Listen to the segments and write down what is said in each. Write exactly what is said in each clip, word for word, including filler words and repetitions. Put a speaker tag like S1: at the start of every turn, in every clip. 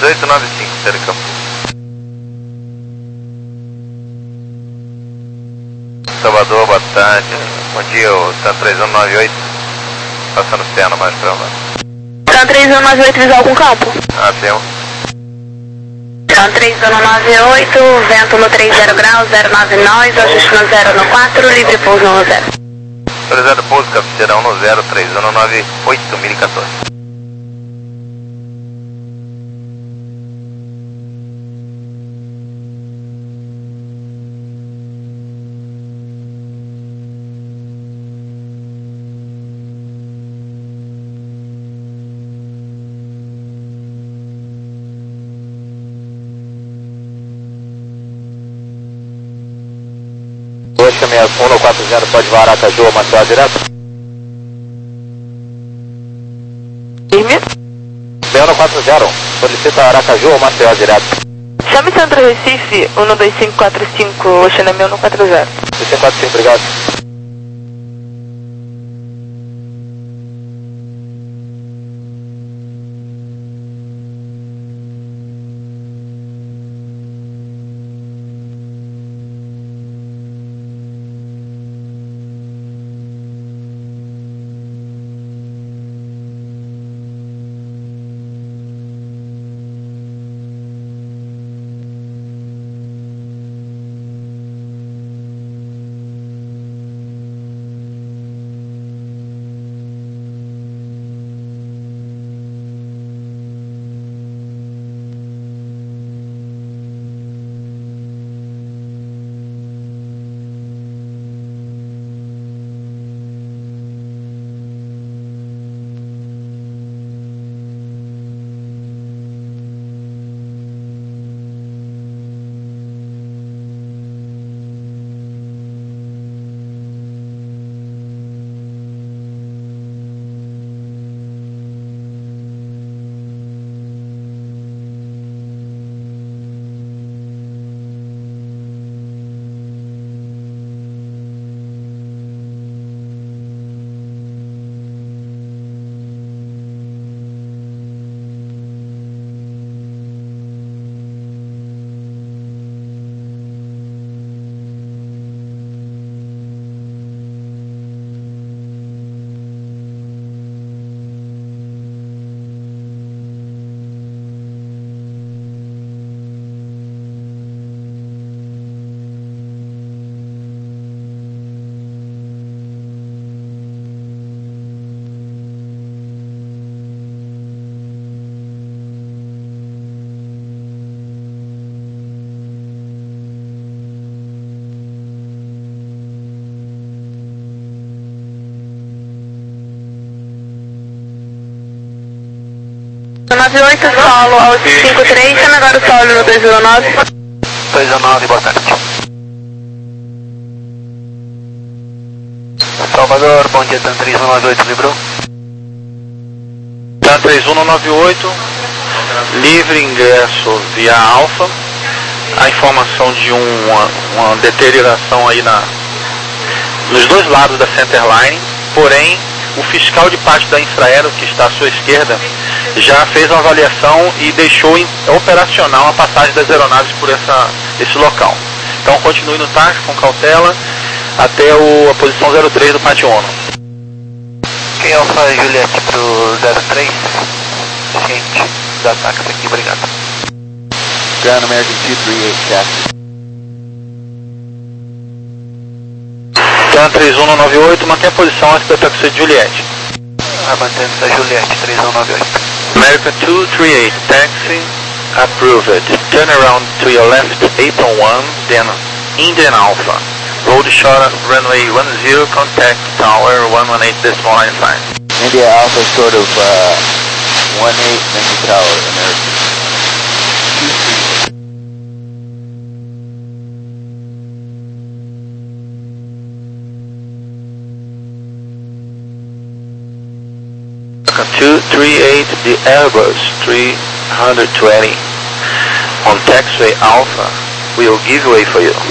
S1: dezoito noventa e cinco, Telecampo. Salvador, boa tarde. Bom dia, o Tan três um nove oito. Passando externo mais pra lá.
S2: Tan três um nove oito, visual com campo.
S1: Ah, tem um.
S2: Tan três um nove oito, vento no trinta graus, zero nove nós, ajuste no zero no quatro, livre pouso no zero.
S1: Autorizado pouso, cabeceira um no zero, três um nove oito, mil e quatorze. dois um no quatro zero, pode voar Aracaju, Maceió direto?
S2: Firme.
S1: um no quatro zero, solicita Aracaju ou Maceió direto?
S2: Chame Centro Recife, um dois cinco quatro cinco, Oxana um no quatro zero.
S1: dois cinco quatro cinco, obrigado.
S2: nove oito, solo ao cinco três, chama agora o solo no dois um nove.
S1: dois um nove, boa tarde. Salvador, bom dia, Tan três um nove oito, librou?
S3: Tan três um nove oito, livre ingresso via Alfa. A informação de uma, uma deterioração aí na, nos dois lados da Centerline, porém o fiscal de parte da Infraero, que está à sua esquerda, já fez uma avaliação e deixou em, operacional a passagem das aeronaves por essa, esse local. Então continue no táxi com cautela até o, a posição zero três do Pátio ONU.
S1: Quem Alfa Juliette pro zero três, ciente da táxi aqui, obrigado.
S4: Ground American two three eight, taxi.
S3: Tan três um nove oito, mantém a posição antes da táxi Juliette.
S1: Ah, mantendo a Juliette, três um nove oito.
S3: American two three eight, taxi approved. Turn around to your left, eight oh one, then Indian Alpha. Road short runway one zero, contact tower one one eight decimal nine five.
S4: India Alpha sort of uh, one eight, then the tower, American. two three.
S3: two three eight, the Airbus three twenty on taxiway Alpha will give way for you.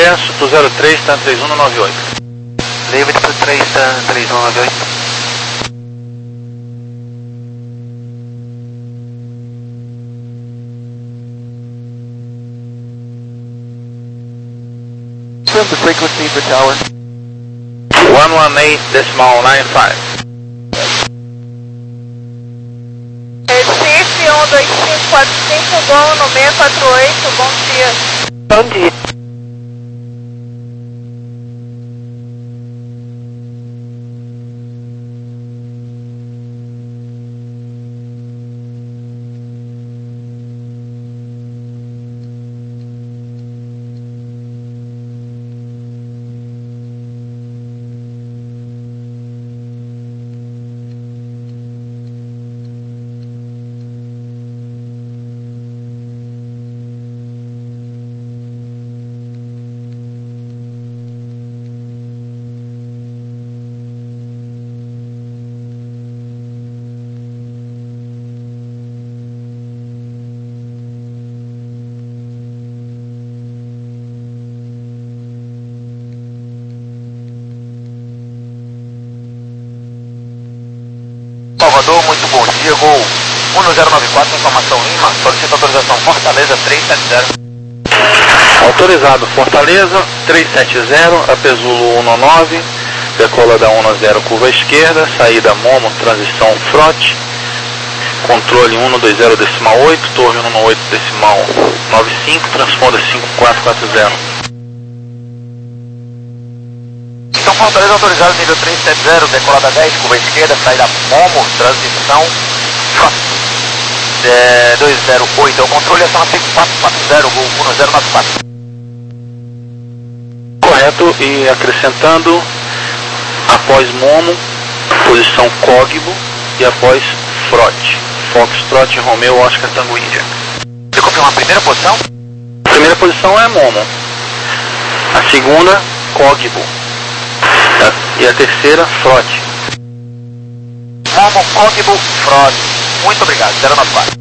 S3: ingresso pro zero três, T A N três um nove oito.
S1: Livre pro três, T A N três um nove oito.
S4: Confirm the frequency for tower.
S3: one one eight decimal nine five.
S5: Recife um dois cinco quatro cinco, Gol no seis quatro oito, bom dia.
S2: Bom dia.
S1: Salvador, muito bom dia, Gol um zero nove quatro, informação Lima, solicita autorização Fortaleza três sete zero.
S3: Autorizado Fortaleza três sete zero, Apezulo um nove, decola da um zero, curva esquerda, saída Momo, transição Frote, controle um dois zero decimal oito, torre um oito decimal nove cinco, transponder cinco quatro quatro zero.
S1: Então Fortaleza autorizado nível três sete zero, decolada dez, curva esquerda, saída Momo, transição é, dois zero oito, é o controle ação cinco quatro quatro zero, Gol um zero nove quatro.
S3: Correto, e acrescentando, após Momo, posição Cogbo e após Frote, Foxtrot, Romeo, Oscar, Tango, Índia.
S1: Você confirma a primeira posição?
S3: A primeira posição é Momo, a segunda, Cogbo, e a terceira, Frote.
S1: Momo, Cogbo, Frote. Muito obrigado, zero nove quatro.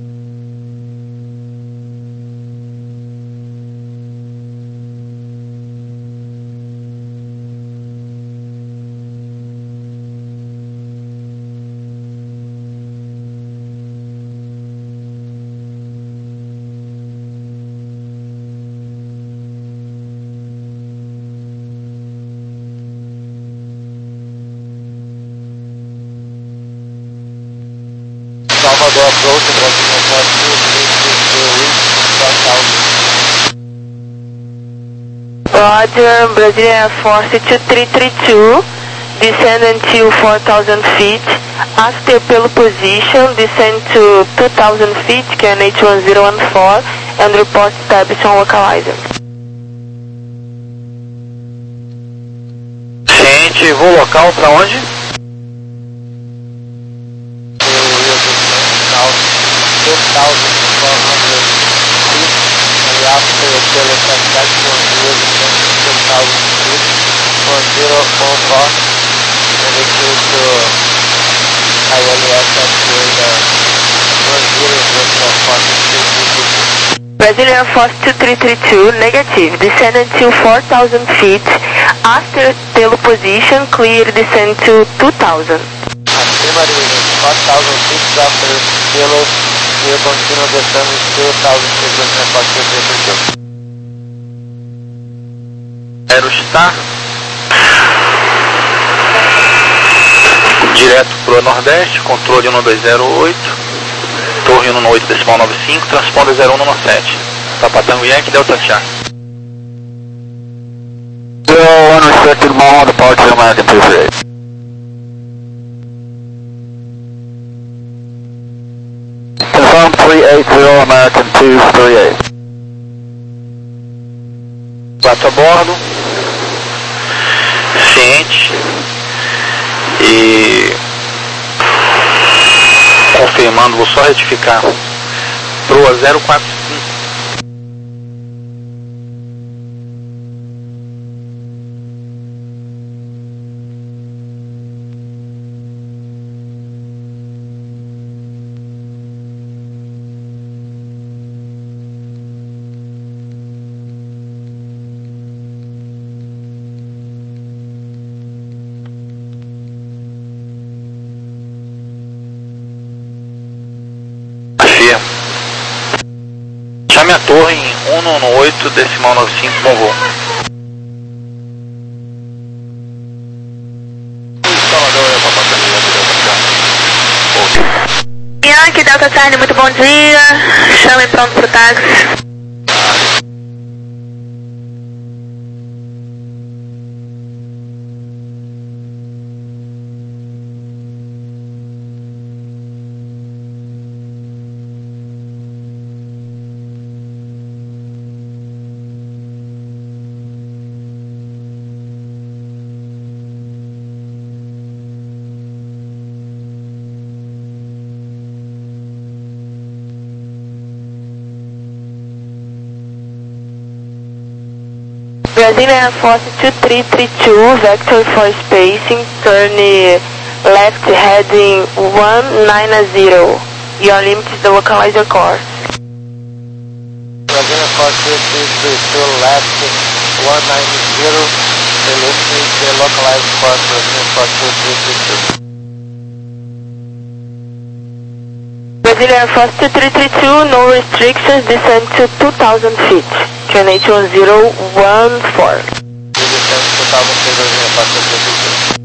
S4: Salvador approach, Brazilian Force two three three two, reach four thousand.
S2: Roger, Brazilian Force two three three two, descend until four thousand feet. After pelo position, descend to two thousand feet, K N H one zero one four, and report status on localizer.
S3: Gente, voo local para onde?
S4: two thousand four hundred feet, and after the telecontact one zero two thousand feet, one zero four four, and it goes to I L S at one zero decimal four two.
S2: Brazilian Force two three three two, negative, descend until four thousand feet. After pelo position, clear descend to two thousand.
S4: Acima de four thousand feet after pelo, e eu continuo descendo two thousand feet no transporte two three three two.
S3: Aerostar, direto pro Nordeste, controle um dois zero oito, torre um oito decimal nove cinco, transponder zero um nove sete, Papatango Yankee, Delta Charlie.
S4: zero one restricted mall, departure American two three eight. Confirm three eight zero American two three eight.
S3: Quatro a bordo, ciente e confirmando, vou só retificar, proa zero quatro cinco. no oito decimal noventa e cinco, bom voo.
S2: Yankee Delta Charlie, muito bom dia. Chame pronto pro táxi. Brazilian Air Force two three three two, vector for spacing, turn left heading one nine zero. Your limit is the localizer course.
S4: Brazilian Air Force two three three two, left one nine zero, the limit is the localized course, Brazilian Air Force two three three two.
S2: Brazilian Air Force two three three two, no restrictions, descend to two thousand feet. Q N H one zero one four.
S4: Descend to two thousand feet, Brazilian Air Force two three three two.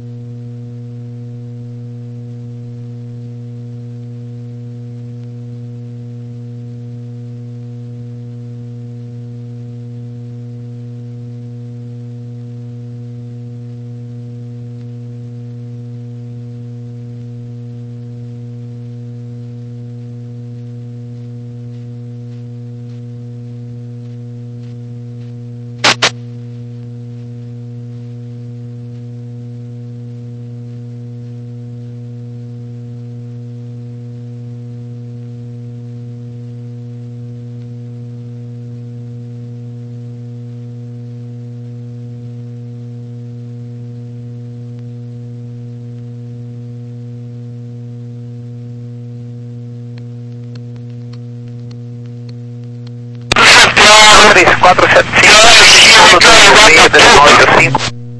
S1: três quatro sete cinco, dois decimal oito cinco.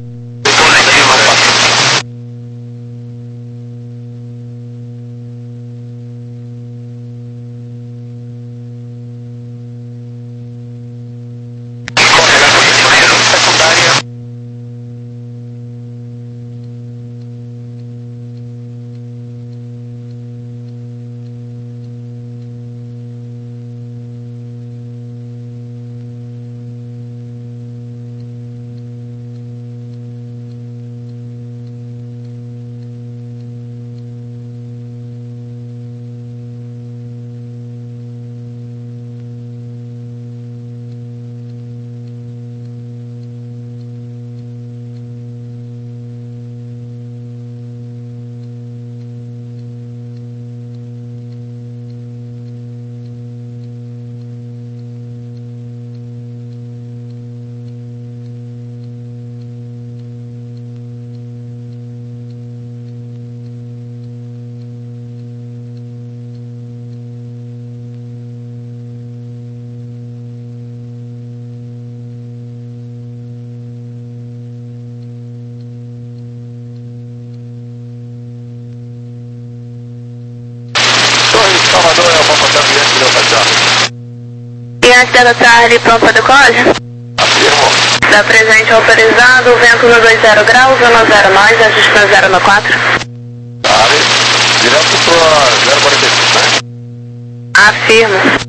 S3: Salvador é o Papai Yankee Delta Charlie.
S2: Yankee Delta Charlie, pronto para decolagem?
S3: Afirmo.
S2: Está presente autorizado, vento no dois zero graus, zona zero mais, ajuste na zero no quatro.
S3: Vale. Direto para zero quarenta e cinco, né?
S2: Afirmo.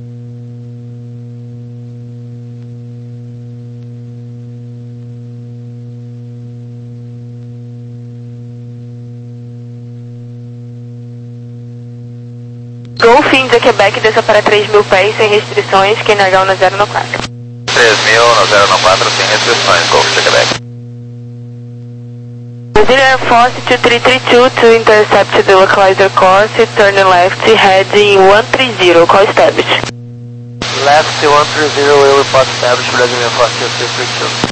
S2: Golf India Quebec desça para três mil pés sem restrições, Q N H um na zero no quatro.
S3: três mil no zero no quatro sem restrições, Golf India Quebec.
S2: Brazilian Air Force two three three two to intercept the localizer course, turn left heading one three zero, call established.
S4: Left one three zero, will report established, Brazilian Air Force two three three two.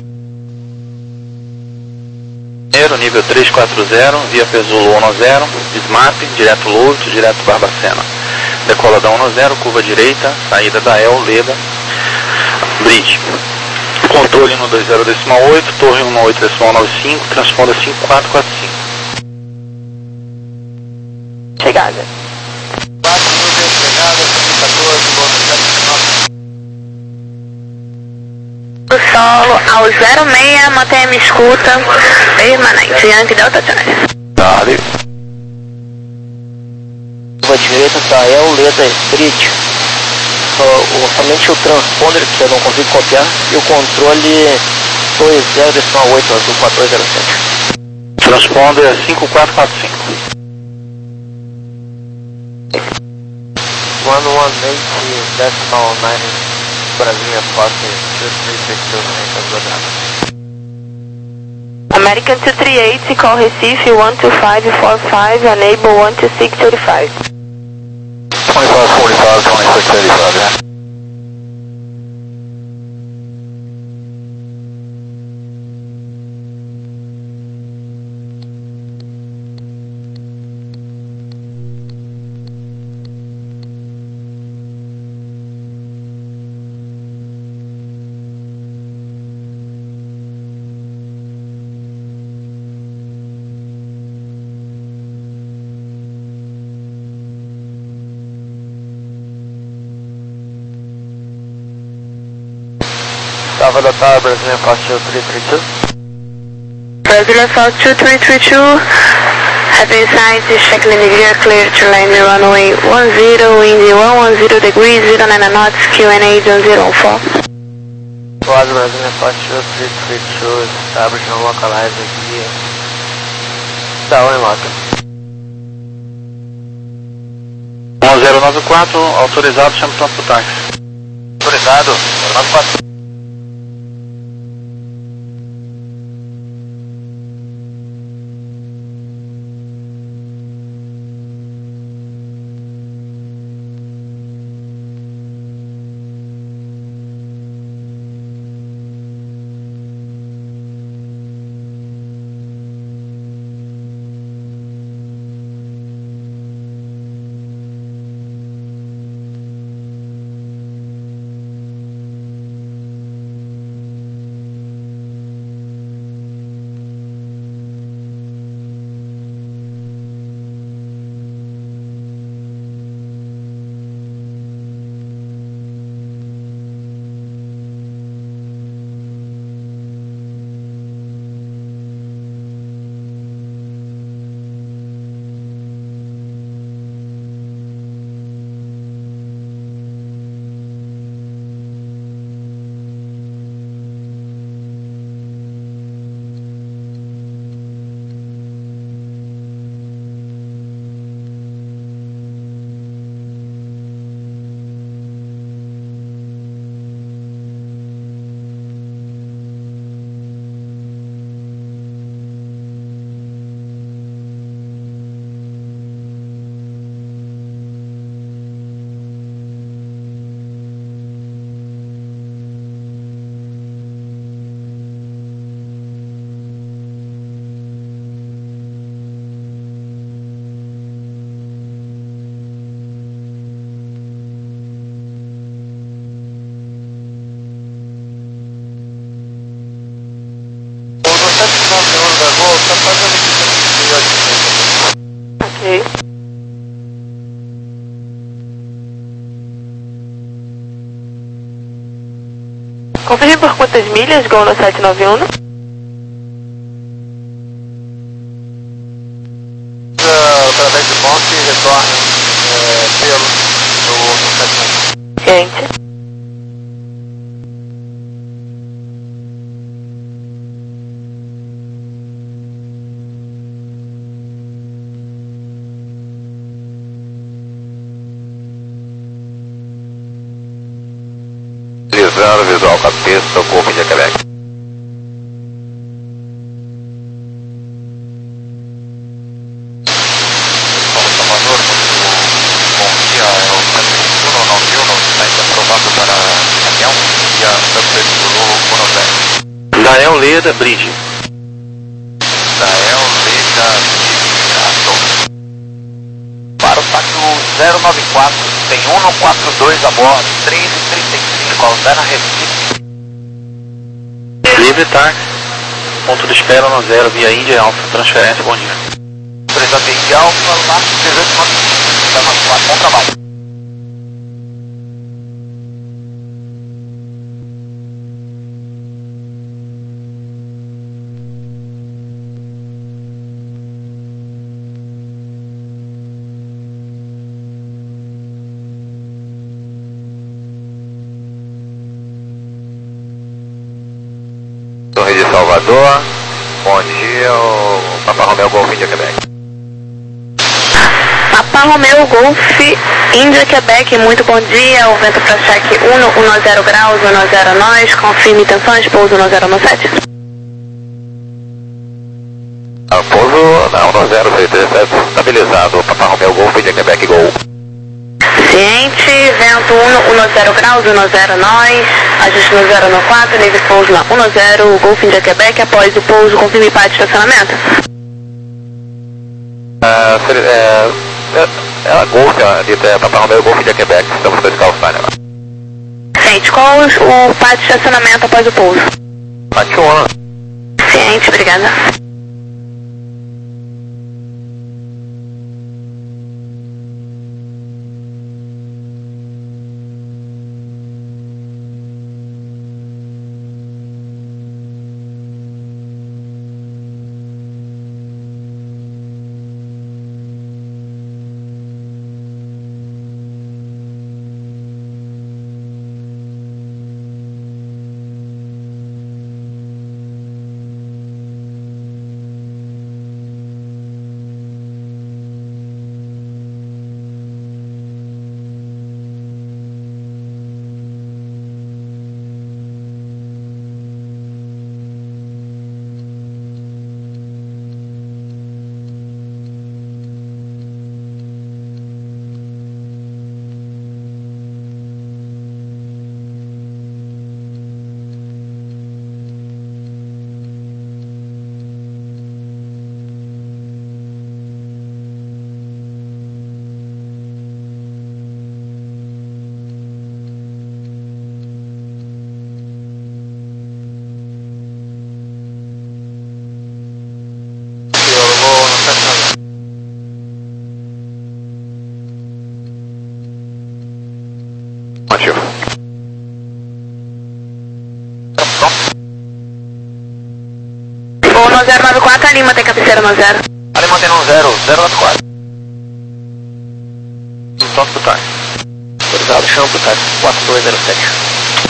S3: Nível três quatro zero, via Pesulo um zero, S M A P, direto Lourdes, direto Barbacena. Decola da um zero, curva direita, saída da El, Leda, Bridge. Controle no dois zero decimal oito, torre um oito decimal nove cinco, transponda cinco quatro quatro cinco.
S2: Chegada.
S4: quatro mil, chegada, cento e quatorze, volta sete nove.
S2: solo ao zero seis, mantenha minha escuta permanente, Yankee Delta Charlie.
S3: Dale.
S4: Curva direita, Israel, Leda Street. Só, o, somente o transponder que eu não consigo copiar e o controle dois zero oito azul quatro dois zero sete.
S3: Transponder cinco quatro quatro cinco.
S4: one one eight decimal nine Brasília Fosse two three six two nine.
S2: American two three eight, call Recife one two five four five, enable one two six eight five.
S3: twenty-five forty-five, twenty-six eighty-five, yeah.
S4: Tava da Tower, Brasília Fosse two three three two.
S2: Brazilian South two three three two, having signs, check landing gear clear to land runway one zero, wind one one zero degrees, zero nine knots, Q N A zero zero four.
S4: Tower, Brasília Fosse two three three two, establish no localize aqui. Tá, oi, Loca.
S3: um zero nove quatro, autorizado, chama o campo táxi.
S4: Autorizado, zero nove quatro.
S2: Ok. Confirme por quantas milhas, Gol no sete nove um?
S4: Através de ponte e retorno é, pelo no, no sete nove um.
S2: Ciente.
S3: Visando, visual com a pista, corpo de Quebec. Dael Leda Bridge.
S4: Dael Leda Bridge. Para o táxi zero nove quatro, tem um no quatro dois a bordo, três e trinta e cinco, Alzana Recife.
S3: Livre táxi. Ponto de espera no zero, via Índia Alfa. Transferência, bom dia.
S4: Empresa Big Alfa, Marcos dezoito nove cinco, bom trabalho.
S6: Equador. Bom dia, o Papa Romeo Golf India Quebec.
S2: Papa Romeo Golf India Quebec, muito bom dia. O vento para cheque um zero graus, um zero nós. Confirme intenções, pouso um zero um sete.
S6: Ah, pouso na um zero seis três sete, estabilizado. Papa Romeo Golf India Quebec Gol.
S2: Ciente, vento um zero graus, um zero nós, ajuste no zero no quatro, nível de pouso na um zero, Golf India Quebec, após o pouso, confirme para de estacionamento.
S6: Ah, é, é, é a Golf, ali é Papa Romeo Golf India Quebec, estamos com esse calçado.
S2: Ciente, qual o par de estacionamento após o pouso?
S6: Aqui um ano.
S2: Ciente, obrigada.
S6: Ativo.
S2: O um zero nove quatro, a Lima tem cabeceira no zero.
S6: Ali mantém um zero, zero nove quatro. Pronto pro time. Autorizado, chama pro time. quatro dois zero sete.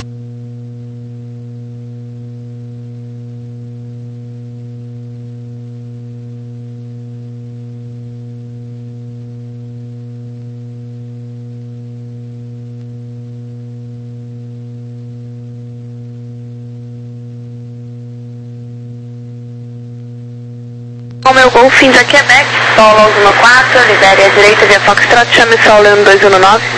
S2: Romeo Golf India Quebec, solo um quatro, libere à direita via Foxtrot, chame solo um dois um nove.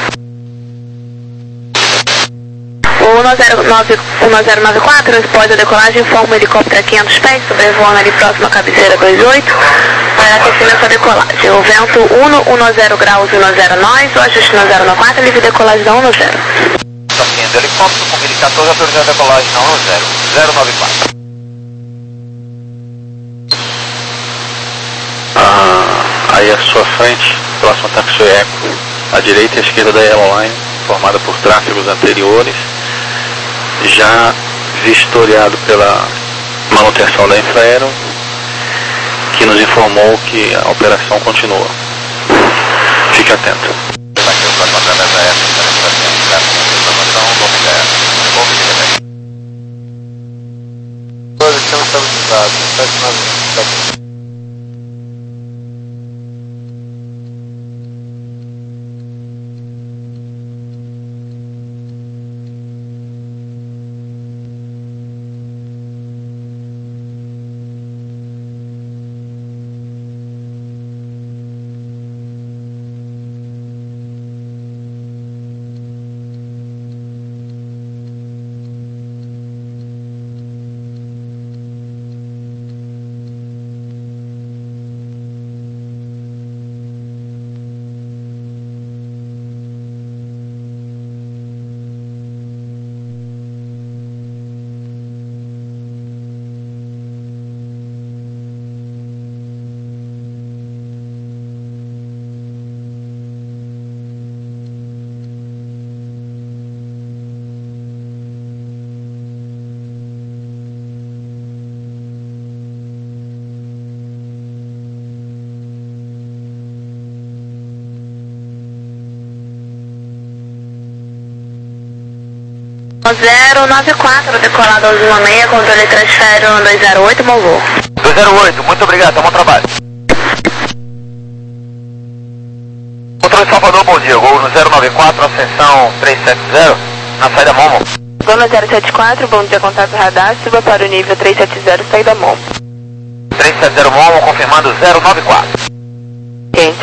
S2: O um zero nove quatro, após a decolagem, informa o helicóptero a quinhentos pés, sobrevoando ali próximo à cabeceira vinte e oito, para aquecimento da decolagem. O vento um zero graus, um zero nós, o ajuste no zero quatro, livre decolagem da um zero.
S6: Está seguindo helicóptero com mil e quatorze, autorizado a decolagem na um zero, zero nove quatro.
S3: Ah, aí à sua frente, próximo táxi Eco, à direita e à esquerda da aeroline, formada por tráfegos anteriores, já vistoriado pela manutenção da Infraero, que nos informou que a operação continua. Fique atento.
S4: Posição estabilizada, sete nove.
S2: zero nove quatro, decolado ao um seis, controle transfere um dois zero oito, bom voo.
S6: dois zero oito, muito obrigado, tá bom trabalho. Controle Salvador, bom dia, gol no zero nove quatro, ascensão trezentos e setenta, na saída Momo.
S2: Gol no zero sete quatro, bom dia, contato radar, suba para o nível trezentos e setenta, saída Momo.
S6: trezentos e setenta Momo, confirmando zero nove quatro.
S2: Quente.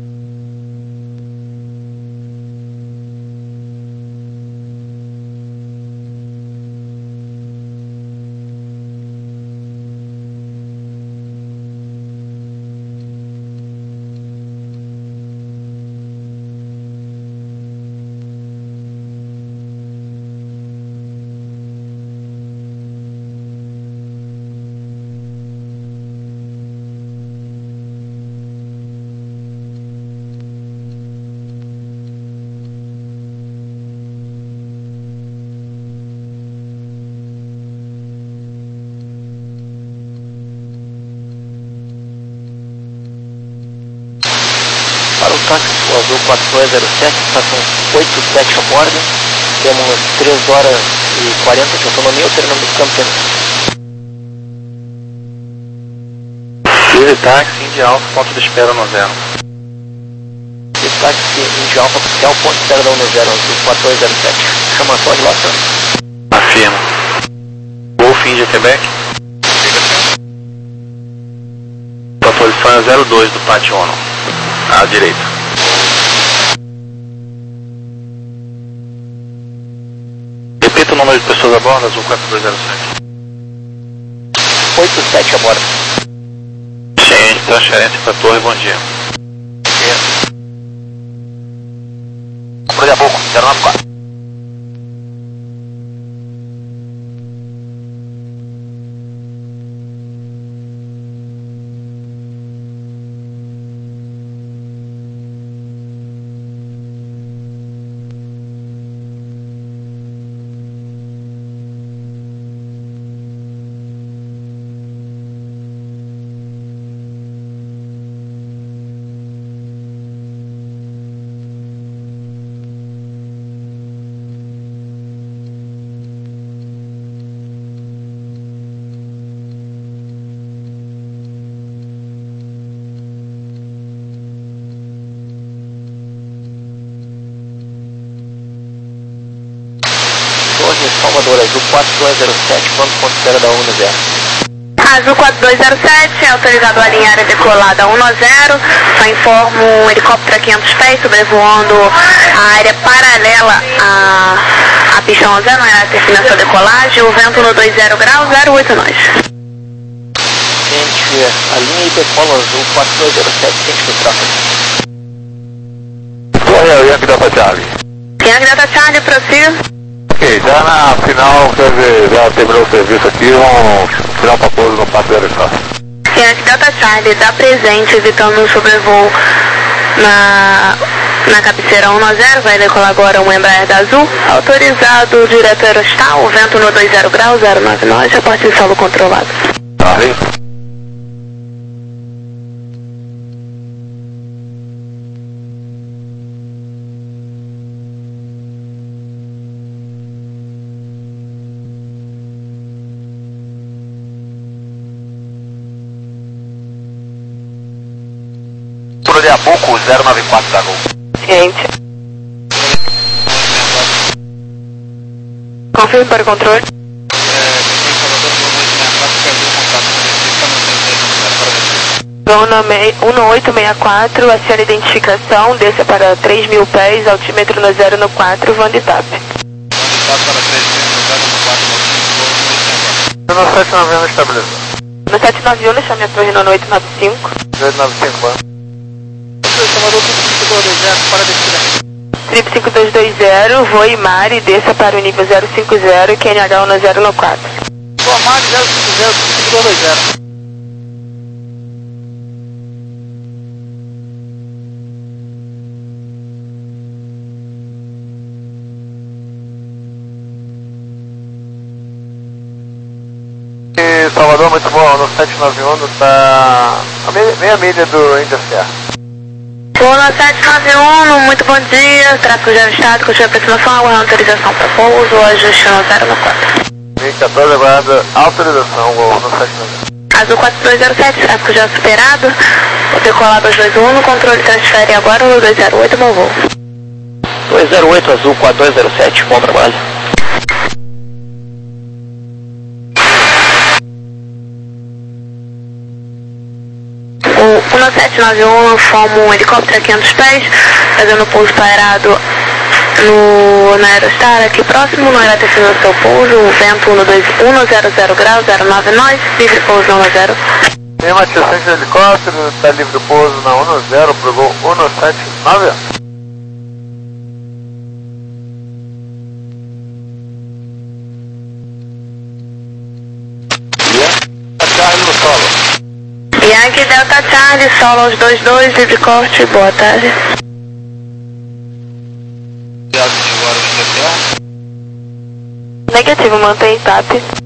S4: Para o táxi azul quatro dois zero sete, estação oito sete a bordo, temos três horas e quarenta de autonomia, o terminamos Campinas.
S3: Livre táxi, Indy Alpha, ponto de espera no zero.
S4: Livre táxi, Indy Alpha, oficial, ponto de espera da um zero, azul quatro dois zero sete. Chamação de relação.
S3: Afirma. Golf India Quebec. Sua posição é zero dois do pátio ONU, à direita. Repita o número de pessoas a bordo, azul quatro dois zero sete.
S4: oito sete a bordo.
S3: Ciente, transferência para torre, bom dia.
S6: Por daqui a pouco, zero nove quatro.
S4: Torre Salvador, azul quatro dois zero sete, quanto ponto de espera da um zero.
S2: Azul quatro dois zero sete, autorizado a alinhar a decolada um zero, só informo um helicóptero a quinhentos pés sobrevoando a área paralela à, à pista um zero, na área de sua decolagem, o vento no dois zero graus, zero oito nós.
S4: Gente, a linha e decola azul quatro dois zero sete, ciente do tráfego.
S6: Torre Yankee Delta Charlie.
S2: Yankee Delta Charlie, prossiga.
S6: Ok, já na final, quer dizer, já terminou o serviço aqui, vamos tirar para pouso no Passo Aero Espaço.
S2: Yankee Delta Charlie, dá presente, evitando um sobrevoo na, na cabeceira um zero, vai decolar agora um Embraer da Azul, autorizado direto aerostal, vento no dois zero graus, zero nove nós, aporte de solo controlado.
S6: Tá, aí. Por Iabuco, zero nove quatro da Gol.
S2: Ciente. Confirme para o controle. Vão no um oito seis quatro, acione a identificação, desça para três mil pés, altímetro no zero no quatro, Van de Tap.
S3: No sete nove um estabilizado.
S2: No sete nove um, chame a torre no oito nove cinco.
S3: oito nove cinco, mano.
S2: Trip cinco dois dois zero, voe Mari, desça para o nível zero cinco zero, Q N H um no zero no quatro.
S3: Boa, Mari, zero cinco zero, cinco dois dois zero. Salvador, muito bom, no sete nove um, tá a meia, meia milha do Índia Serra.
S2: Pula sete nove um, muito bom dia. Tráfego já estado, continua a aproximação, aguardando autorização para pouso, ajuste no zero no quatro.
S4: mil e quatorze, aguarda autorização, voo no sete nove um.
S2: Azul quatro dois zero sete, tráfego já superado. Vou decolar dois dois um, no controle transfere agora no dois zero oito, bom voo.
S6: dois zero oito, Azul quatro dois zero sete, bom trabalho.
S2: O um sete nove um forma um helicóptero a quinhentos pés, fazendo pouso pairado no, na Aerostar, aqui próximo, não irá ter sido o seu pouso, o vento um zero zero graus, zero nove nós, livre pouso na um zero.
S4: Tem uma ativação de helicóptero, está livre do pouso na um zero, pro voo um sete nove um. Charlie no solo.
S2: Yankee Delta Charlie, solo aos dois dois, livre corte, boa tarde. Negativo, mantém TAP.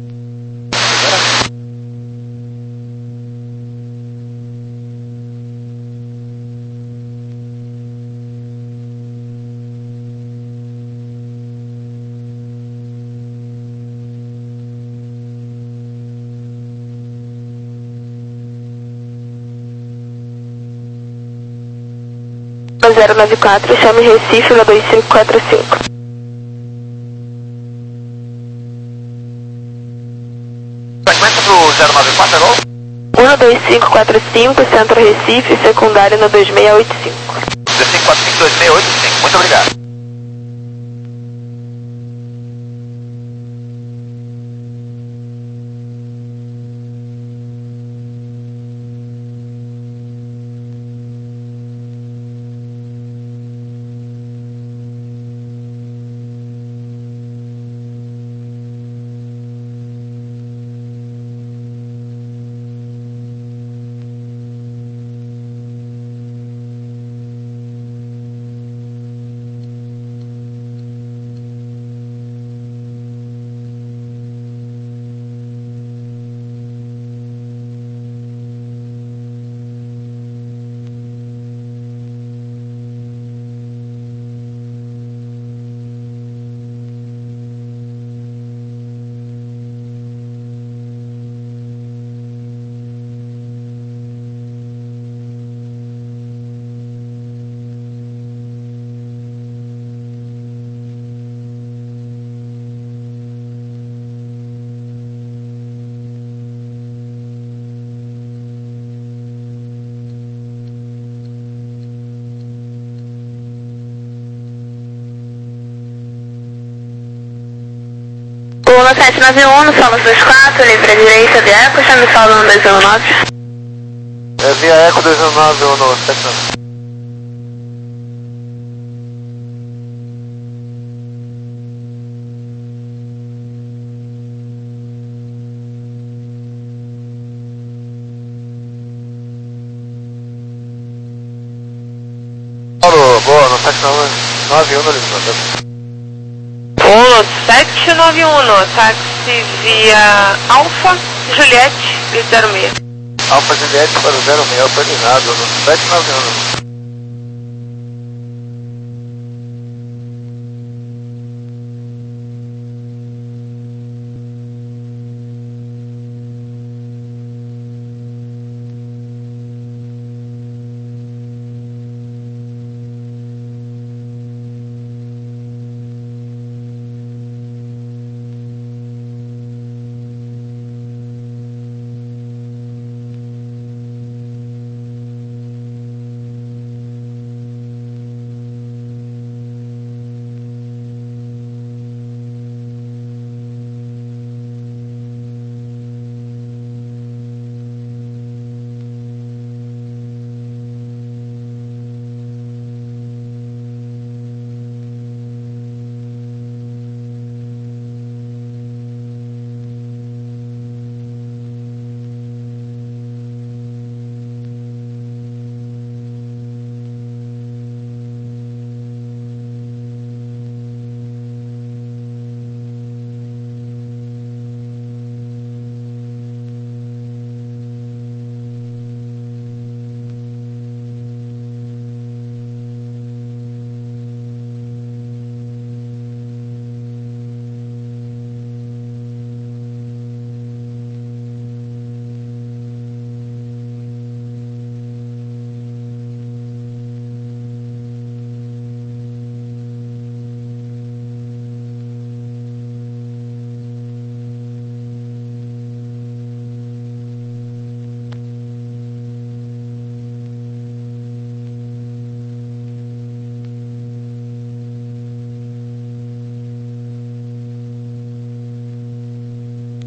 S2: zero nove quatro, chame Recife na dois cinco quatro cinco.
S6: Sequência pro zero nove quatro, alô?
S2: um dois cinco quatro cinco, Centro Recife, secundário na dois seis oito cinco.
S6: dois cinco quatro cinco, dois seis oito cinco, muito obrigado.
S2: um sete nove um, solo dois quatro, livre à direita, via Eco, chame solo no dois um nove.
S4: É via Eco dois um nove, um no sete nove. Paulo, boa, no sete nove um no Lisboa.
S5: Polo sete nove um, táxi via Alfa Juliette zero seis.
S4: Alfa Juliette para o zero seis, autorizado no sete nove um.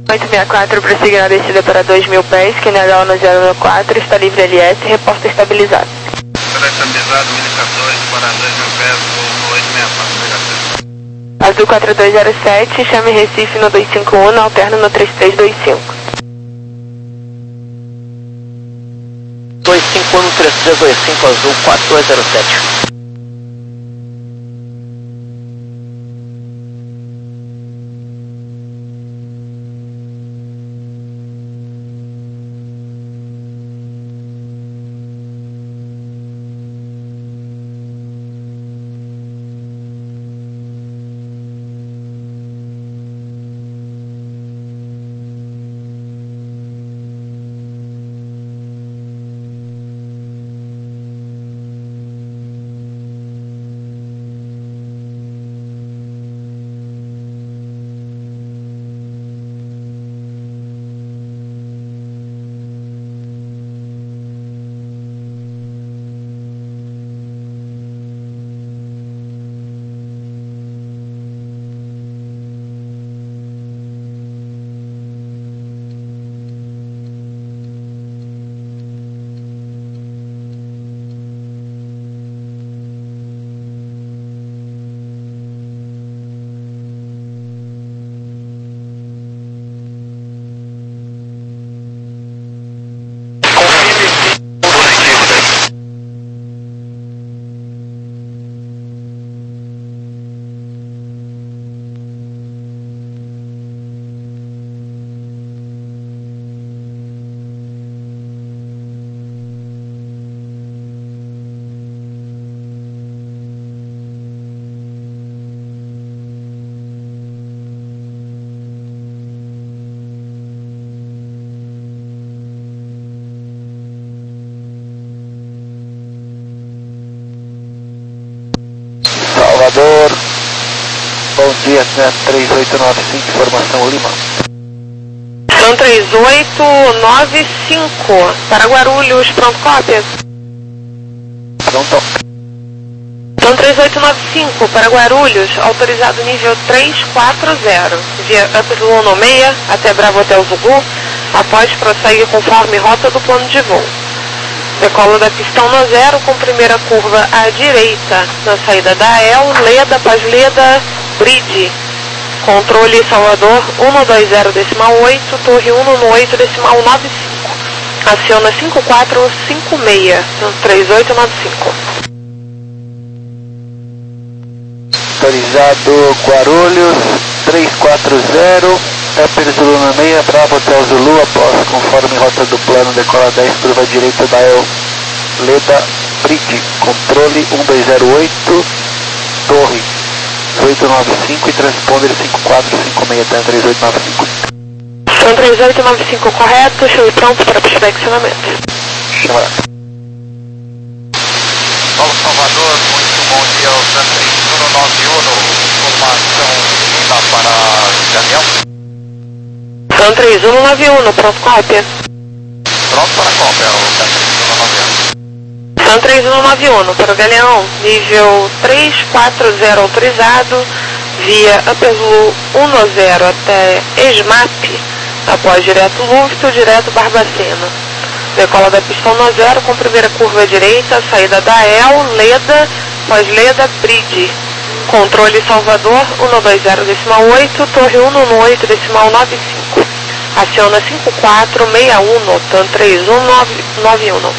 S2: oito seis quatro, prossiga na descida para dois mil pés, Q N H no zero nove quatro, está livre L S, reporta estabilizado.
S3: Estabilizado, mil quatorze para dois mil pés, voo oito seis quatro, obrigado.
S2: Azul quatro dois zero sete, chame Recife no dois cinco um, alterna no três três dois cinco.
S6: dois cinco um, três três dois cinco, Azul quatro dois zero sete.
S1: Salvador, bom dia, três oito nove cinco, informação Lima.
S2: São três oito nove cinco, para Guarulhos, pronto, cópia.
S1: Pronto.
S2: São três oito nove cinco, para Guarulhos, autorizado nível três quatro zero, via Upsilon no seis até Bravo Hotel Zugu, após prossegue conforme rota do plano de voo. Decola da pistão no zero com primeira curva à direita, na saída da A E L, Leda, após Leda, Bridge. Controle Salvador um dois zero decimal oito, Torre um no oito decimal nove cinco. Aciona cinco quatro cinco seis, três oito nove cinco.
S1: Autorizado Guarulhos, três quatro zero, Upper Zulu na meia, Bravo Hotel Zulu, após conforme rota do plano, decola dez, curva direita da A E L, Leda, Bridge, controle um dois zero oito, Torre oito nove cinco e transponder cinco quatro cinco seis até três oito nove cinco.
S2: São três oito nove cinco correto, show pronto para inspecionamento.
S6: Paulo Salvador, muito bom dia ao San três um nove um, informação Lima para Daniel.
S2: São três um nove um, pronto, cópia.
S6: Pronto para a cópia, o San três um nove um.
S2: São três um nove um, para o Galeão, nível três quatro zero autorizado, via Upper um zero até ESMAP, após direto Luft, direto Barbacena. Decola da pistão no zero com primeira curva à direita, saída da A E L, Leda, após Leda, Bridge. Controle Salvador um dois zero decimal oito, Torre um no oito decimal nove cinco. Aciona cinco quatro seis um, TAN três um nove um.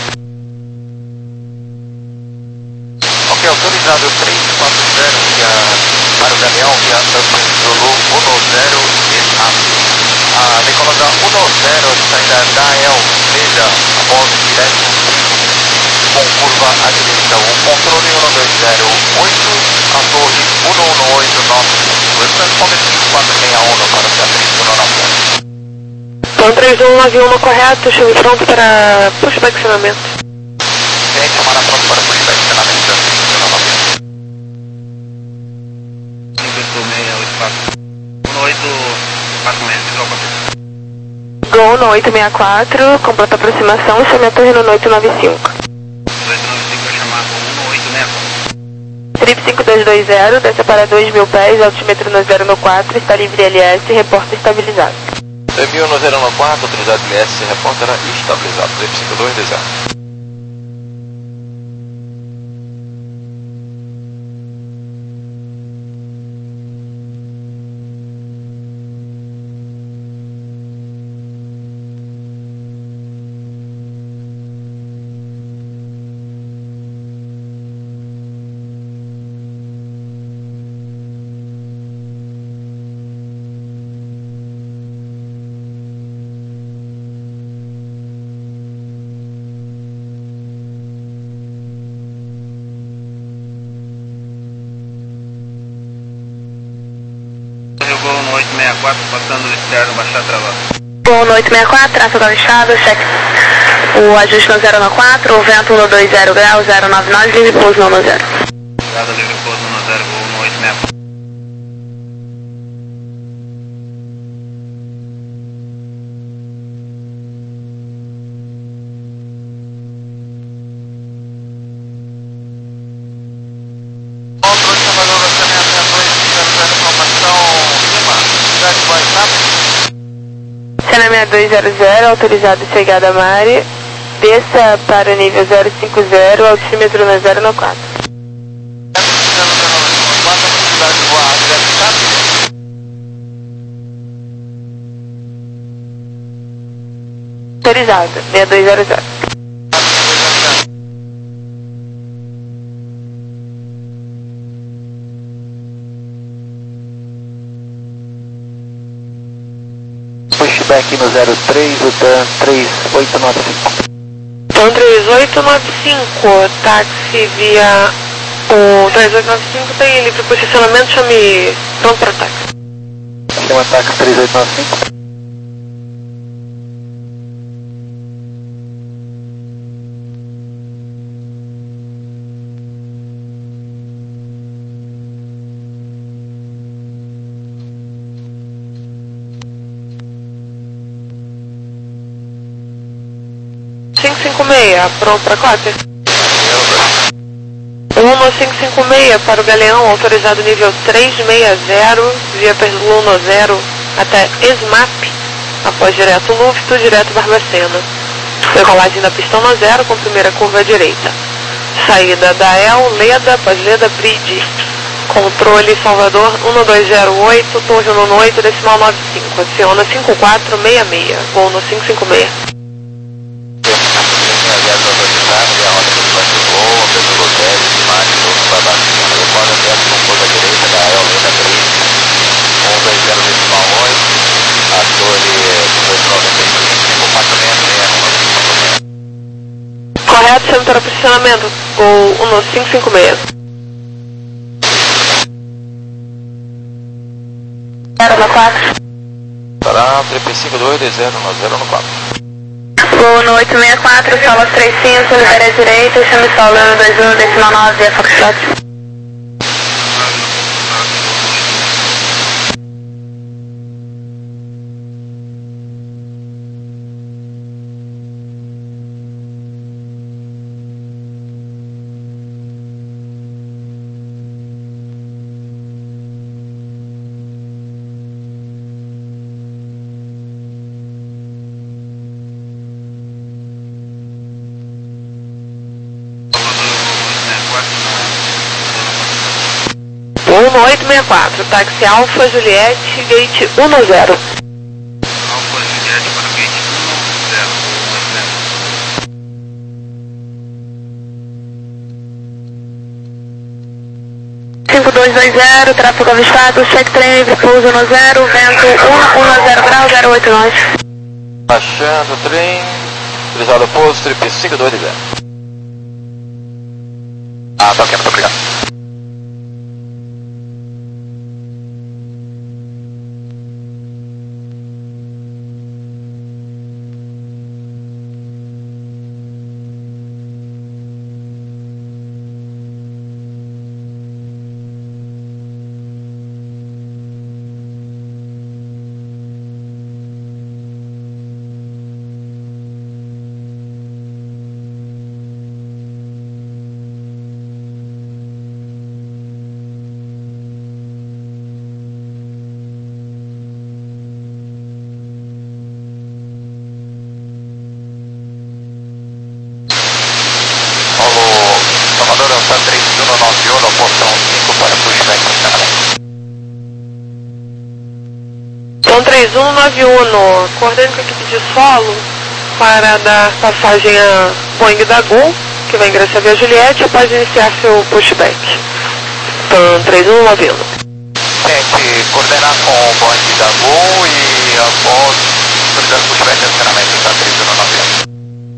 S6: Ok, autorizado três quatro zero via, para o Galeão, via Upper Zulu um zero ESMAP. A decolada um zero, saída da A E L, Leda, após direto com curva à direita, o controle um dois zero oito, a torre um um oito nove cinco, responde cinco quatro seis um para o três um nove um.
S2: Então três um nove um correto, chame pronto para inspecionamento.
S6: Gente, chamada pronto para inspecionamento, três um nove um.
S3: um oito quatro seis, visual para
S2: Gol no oito seis quatro, com pronta aproximação, chame a torre no oito nove cinco.
S3: oito nove cinco é chamado um oito seis quatro.
S2: Trip cinco dois dois zero, desce para dois mil pés, altímetro no zero no quatro, está livre L S, reporta estabilizado.
S6: Emil no zero um quatro, autorizado L S, repórter estabilizado, três cinco dois D zero.
S3: Gol no oito seis quatro, passando o externo, baixar travado.
S2: Gol no oito seis quatro, tráfego avançado, cheque. O ajuste no zero um quatro, o vento no dois zero graus, zero nove nove, livre pouso no um zero.
S3: Nada, livre pouso no zero, gol no oito seis quatro.
S2: Cena seis dois zero zero, autorizado chegada a Mari. Desça para o nível zero cinco zero, altímetro no zero um quatro. Autorizado, seis dois zero zero.
S1: Pushback no zero três, o Dan três oito nove cinco.
S2: Então três oito nove cinco, táxi via o três oito nove cinco tem livre posicionamento, chame pronto para táxi.
S1: Chama táxi três oito nove cinco.
S2: cinco cinco seis, pronto para cópia. Luma cinco cinco seis para o Galeão, autorizado nível três seis zero, via Luna zero até ESMAP, após direto Lufto, direto Barbacena. Decolagem da pistão no zero com primeira curva à direita. Saída da El, Leda, após Leda Bridge. Controle Salvador um dois zero oito, torre um oito, decimal nove cinco, aciona cinco quatro seis seis, voo no cinco cinco seis. Correto, chame para posicionamento, gol um cinco cinco seis. zero quatro.
S6: Para três cinco dois D zero zero quatro.
S2: Gol no oito seis quatro, solo três cinco, libera à direita, chame solo um dois um, decimal nove, é Foxtrot. um oito seis quatro, táxi Alfa Juliette, gate um zero.
S3: Alfa Juliette para gate um zero.
S2: cinco dois dois zero, tráfego avistado, check trem livre, pouso no zero, vento um um zero graus, zero oito nove.
S6: Baixando o trem, autorizado pouso, três cinco dois D zero. Ah, tá ok, muito obrigado.
S2: nove um, coordenando com a equipe de solo para dar passagem a Boeing da Gol, que vai ingressar via Juliette após iniciar seu pushback. Então, três um nove um.
S6: Tente coordenar com o Boeing da Gol e após autorizar o pushback de acionamento da três um nove um.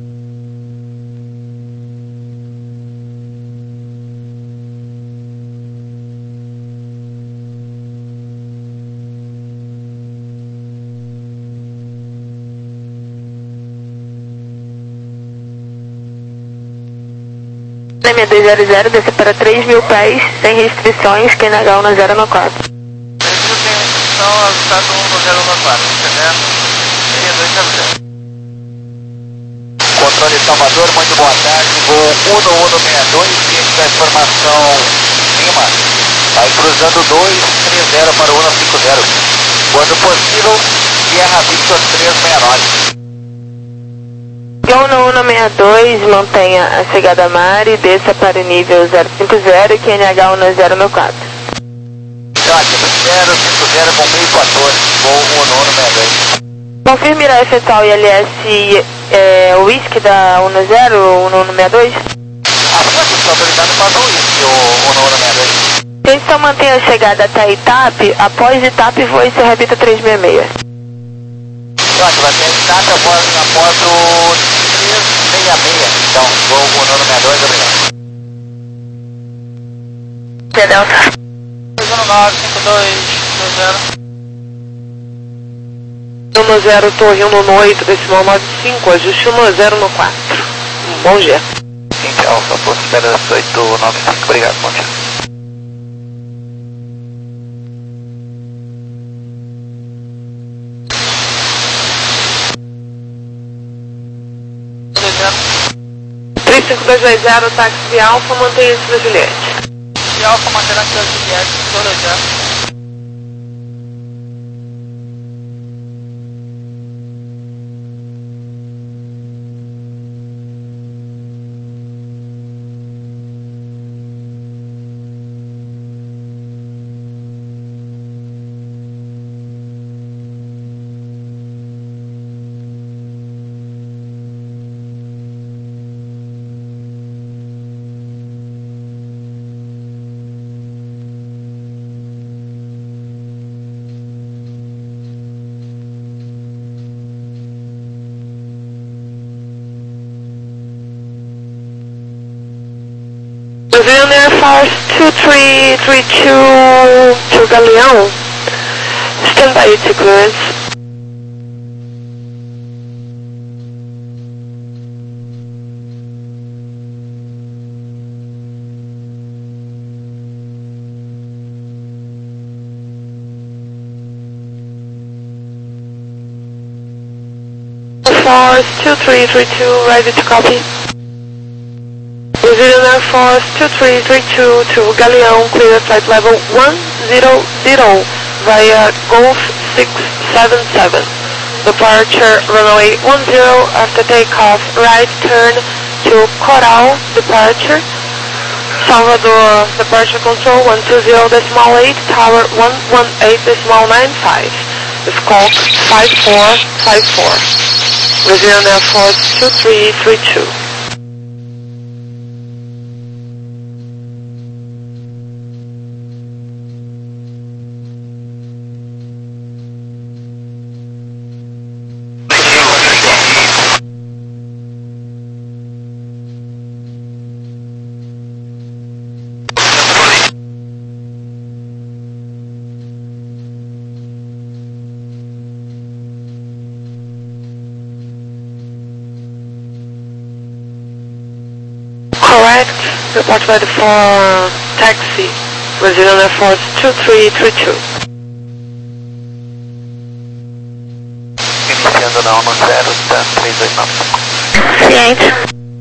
S2: M dois zero zero, desce para três mil pés, sem restrições, Q N H um zero no quatro.
S6: Preciso sem restrição, ajustado um zero no quatro, entendeu? seis dois zero zero. Controle Salvador, muito boa tarde, voo um um seis dois, ciente da informação Lima. Vai cruzando dois três zero para o um cinco zero. Quando possível, Sierra Victor três seis nove.
S2: um um seis dois, mantenha a chegada a mar e desça para o nível zero cinco zero e Q N H um zero no quatro.
S6: Ótimo, zero cinco zero com mil e quatorze, voo um um seis dois.
S2: Confirme a efetuar o I L S é, o whisky da um zero, um um seis dois.
S6: A sua autorizada faz o whisky, o um um seis dois.
S2: A gente só mantém a chegada até Itap, após Itap voe Serra Bita três seis seis.
S6: Ótimo, vai ter Itap após, após o três seis seis, então voo um um seis dois, obrigado.
S2: T Delta.
S4: dois um nove cinco dois dois zero.
S2: um zero, torre um oito, decimal nove cinco, ajuste um zero no quatro. Bom dia.
S6: Cinco Alfa, possibilidade oito nove cinco, obrigado, bom dia.
S2: três cinco dois dois zero, táxi de Alfa, mantenha-se na Juliette.
S4: E Alfa mantendo aqui a Juliette, dois zero.
S2: Brazilian Air Force two three three two to Galeão. Stand by to clearance. Force two three three two, ready to copy. Brazilian Air Force two three three two to Galeão, clear flight level one zero zero via Golf six seven seven. Departure runway one zero after takeoff, right turn to Coral, departure. Salvador, departure control one two zero decimal eight, tower one one eight decimal nine five. Squawk five four five four. Brazilian Air Force two three three two. Correct, report ready for taxi, Brazilian Air Force two three three two.
S6: Iniciando na um zero, tá três dois nove cinco.
S2: Ciente.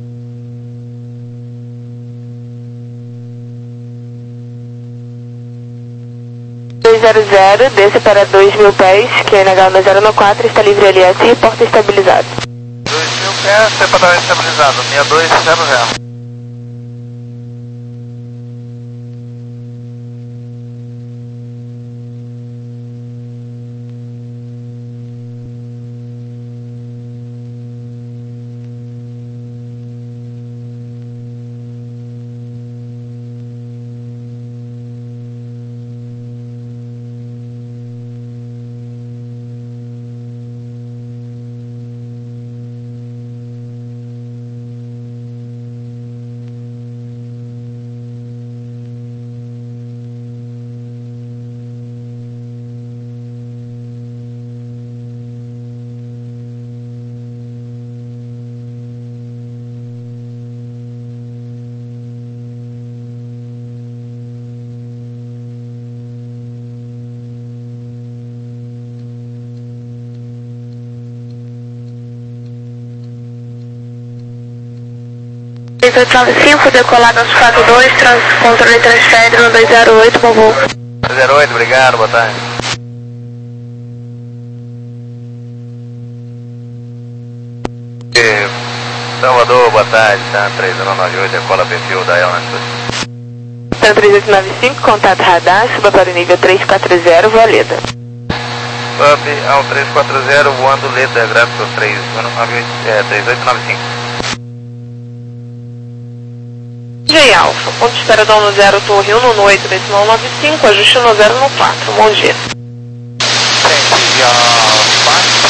S2: dois zero zero, desce para dois mil pés, Q N H um zero no quatro, está livre L S e porta estabilizado.
S6: dois mil pés, separador estabilizado, seis dois zero zero.
S2: três oito nove cinco, decolado aos quatro dois, trans, controle transfere no dois zero oito, bom voo.
S6: dois zero oito, obrigado, boa tarde. E, Salvador, boa tarde, tá? três zero nove oito, decola perfil da Elna.
S2: Então três oito nove cinco, contato radar, suba para o nível três quatro zero, voa Leda.
S6: Sub ao três quatro zero, voando Leda, gráfico três oito nove cinco.
S5: J Alfa, ponto de espera do no zero, Torre um no oito, decimal nove cinco, ajuste no zero no quatro, bom dia.
S6: Frente a quatro,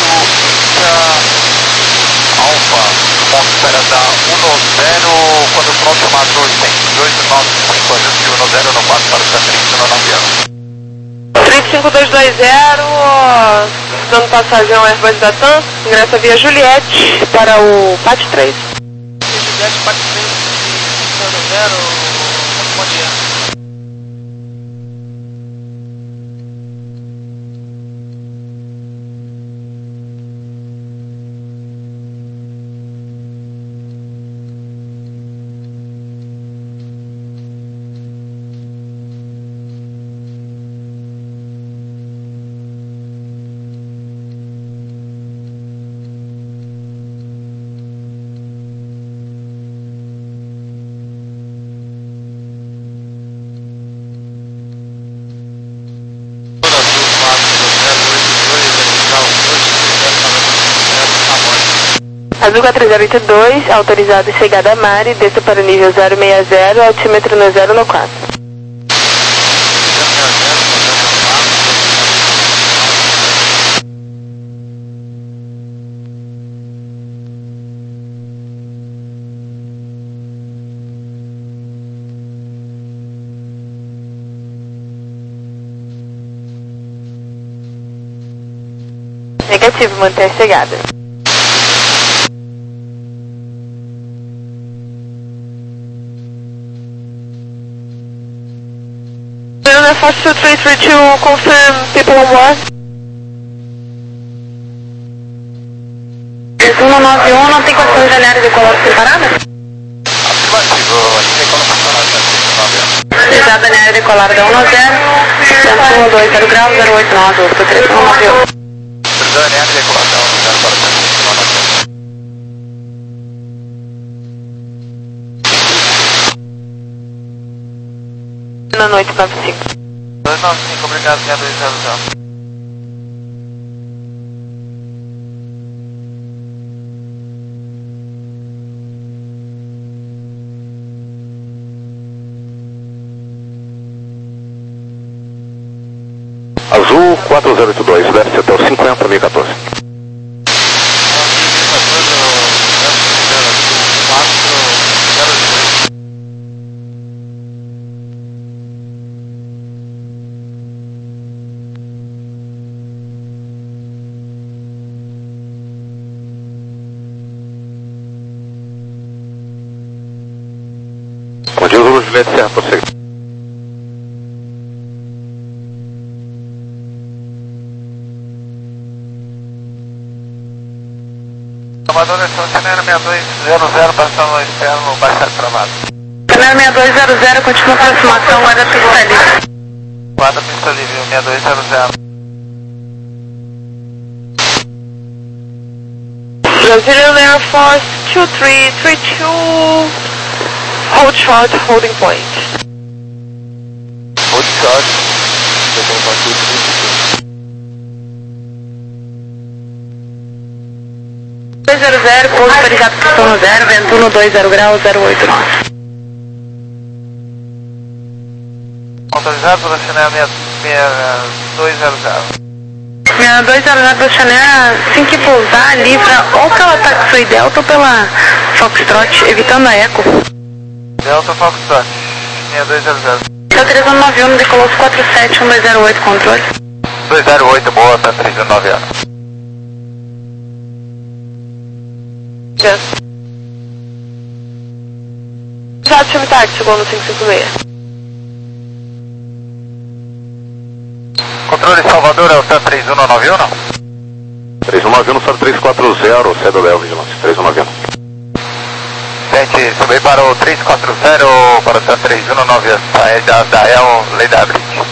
S6: Alfa, ponto de espera da um no zero, quando pronto chamar dois oito nove cinco, ajuste um no zero no quatro para o Catrins no avião.
S5: três cinco dois dois zero, dando passagem ao Airbus da TAM, ingressa via Juliette para o P A T três.
S4: Juliette, P A T três, zero zero, bom dia.
S2: Azul quatro zero oito dois, autorizado chegada a Mari, desça para o nível zero seis zero, altímetro no zero no quatro. Negativo, manter a chegada.
S5: Fox two three three two, confirm people on board.
S2: um nove um, não tem condições de alinhar e decolar separada?
S6: Afirmativo,
S2: Exato, alinhar e decolar da um zero, cento e dois zero graus, zero oito nove, oito três um nove um.
S6: Precisando alinhar e decolar da um zero para o Catrins no
S2: Na noite nove cinco.
S6: dois nove cinco, obrigado, seis dois zero zero.
S7: Azul quatro zero oito dois, desce até o cinquenta mil e quatorze. Bom dia, Zulu Juliette Serra, prossegue.
S6: Salvador, estacionário seis dois zero zero, passando externo, baixado travado.
S2: Canal seis dois zero zero, continua a aproximação, guarda pista livre.
S6: Guarda pista livre, seis dois zero zero.
S5: Brazilian Air Force two three three two, hold short, holding point.
S6: Hold short.
S2: dois zero zero, pouso autorizado pistão no zero, vento no dois zero graus, zero oito nove.
S6: Autorizado para Chanel seis dois zero zero.
S2: Minha dois zero zero da Chanel, assim que pousar, livra ou pela Taxi Delta ou pela Foxtrot, evitando a Eco.
S6: Delta Foxtrot, seis dois zero zero.
S2: Tá três um nove um, decolou quatro sete um dois zero oito, controle.
S6: dois zero oito, boa, tá três um nove um.
S5: Yes. Já time táxi, chegou no cinco cinco seis.
S6: Controle Salvador, é o T A três um nove um, não?
S7: três um nove um, sobe três quatro zero, C W L Vigilância, três um nove um.
S6: Sete Recife, subi para o três quatro zero, para o três um nove, saída da El, Leda Bridge.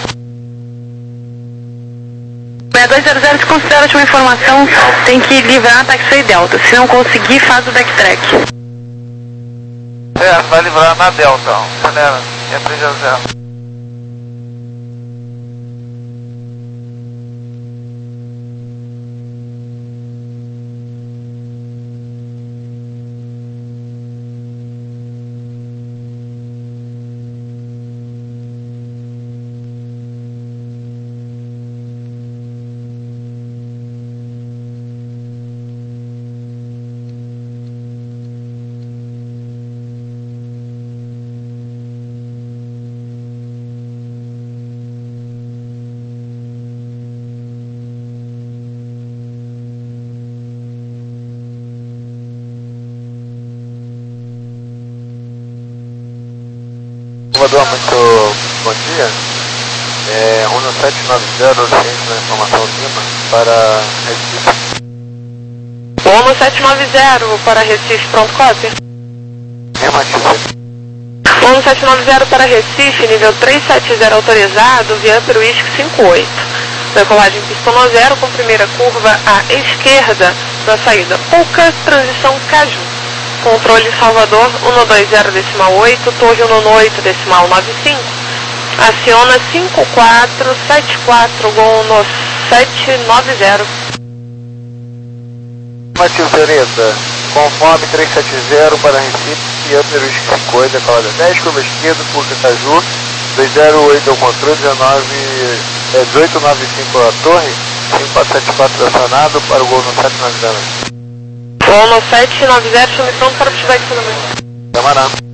S5: seis dois zero zero, se considera a última informação, tem que livrar a taxi Delta. Se não conseguir, faz o backtrack.
S6: É, vai livrar na Delta, acelera, é três zero zero.
S4: Salvador, muito bom dia. É, Runo sete nove zero, ciência da informação Lima, para Recife.
S5: Runo sete nove zero para Recife, pronto, cópia.
S4: Afirmativo.
S5: Runo sete nove zero para Recife, nível trezentos e setenta autorizado, Viamper Whisky cinco oito. Decolagem pistão zero com primeira curva à esquerda da saída. Pouca transição Caju. Controle Salvador um dois zero decimal oito, Torre um oito decimal nove cinco. Aciona cinco quatro sete quatro, Gol no sete nove zero.
S4: Afirmativo, Tereza. Conforme trezentos e setenta para Recife, Viamper Whisky cinco oito, decolada dez, curva esquerda, curva Caju, dois zero oito ao controle, dezenove, é, dezoito nove cinco a Torre, cinco quatro sete quatro acionado para o Gol no sete nove zero.
S5: Gol no sete nove zero, chame pronto para o feedback.
S4: Camarão.